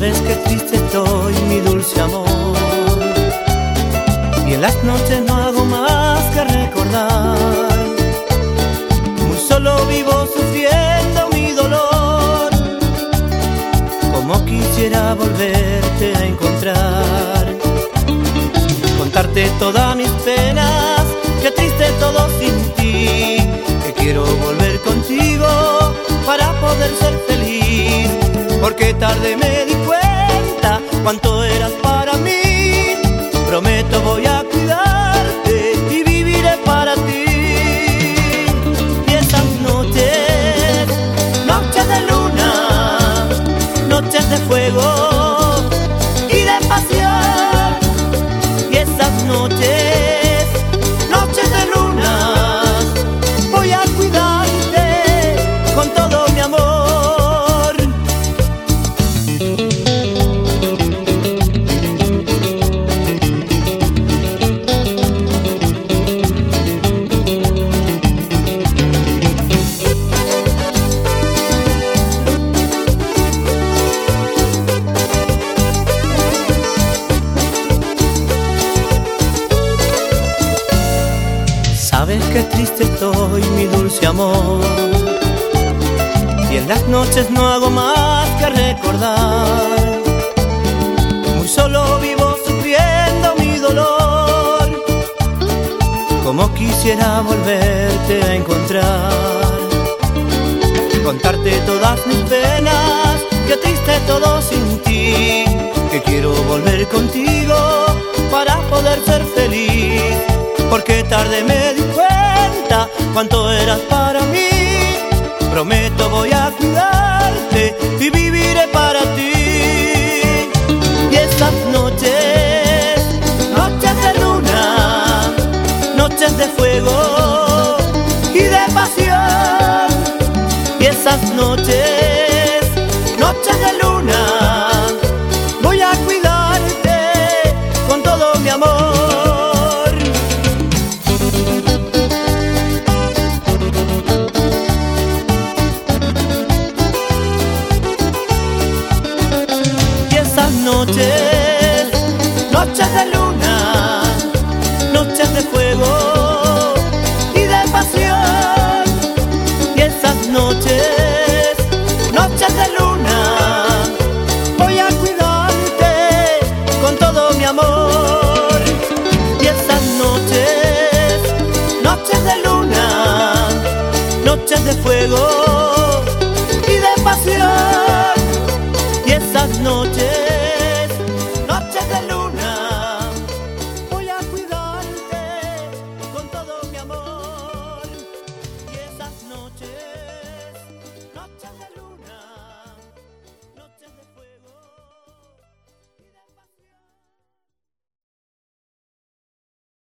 Sabes que triste estoy, mi dulce amor, y en las noches no hago más que recordar. Muy solo vivo sufriendo mi dolor, como quisiera volverte a encontrar, contarte todas mis penas, que triste todo sin ti, que quiero volver contigo para poder ser feliz, porque tarde me di cuenta cuánto eras para mí. Prometo voy a cuidarte y viviré para ti. Y esas noches, noches de luna, noches de fuego y de pasión. Y esas noches, noches de luna, voy a cuidarte con todo mi amor. Sabes que triste estoy, mi dulce amor, y en las noches no hago más que recordar. Muy solo vivo sufriendo mi dolor, como quisiera volverte a encontrar, contarte todas mis penas, que triste todo sin ti, que quiero volver contigo para poder ser feliz, porque tarde me di cuenta cuánto eras para mí. Prometo voy a cuidarte y viviré para ti. Y esas noches, noches de luna, noches de fuego y de pasión. Y esas noches, noches de luna, voy a cuidarte con todo mi amor. Noches, noches de luna, noches de fuego y de pasión. Y esas noches, noches de luna, voy a cuidarte con todo mi amor. Y esas noches, noches de luna, noches de fuego